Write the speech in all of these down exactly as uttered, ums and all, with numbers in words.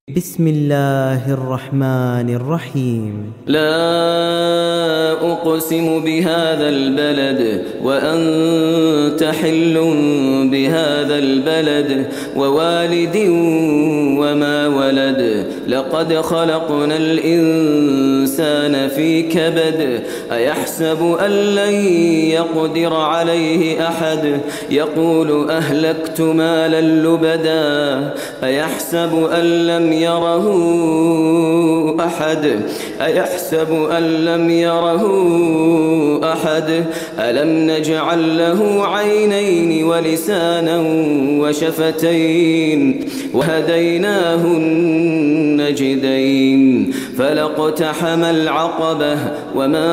بسم الله الرحمن الرحيم. لا أقسم بهذا البلد وأنت حل بهذا البلد ووالد وما ولد لقد خلقنا الإنسان في كبد أيحسب أن لن يقدر عليه أحد يقول أهلكت مالا لبدا أيحسب أن لم يره أحد أيحسب أن لم يره أحد ألم نجعل له عينين ولسانا وشفتين وهديناه النجدين فلاقتحم العقبة وما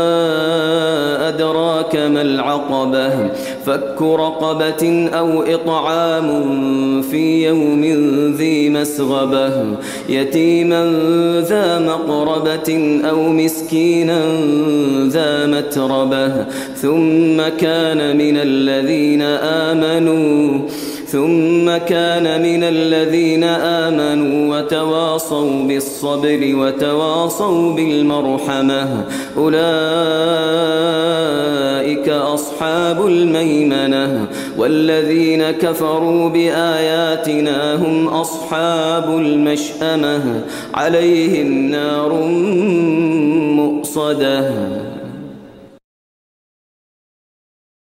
أدراك ما العقبة فك رقبة أو إطعام في يوم ذي مسغبة يتيما ذا مقربة أو مسكينا ذا متربة ثم كان من الذين آمنوا ثم كان من الذين آمنوا وتواصوا بالصبر وتواصوا بالمرحمة أولئك أصحاب الميمنة والذين كفروا بآياتنا هم أصحاب المشأمة عليهم نار مؤصدة.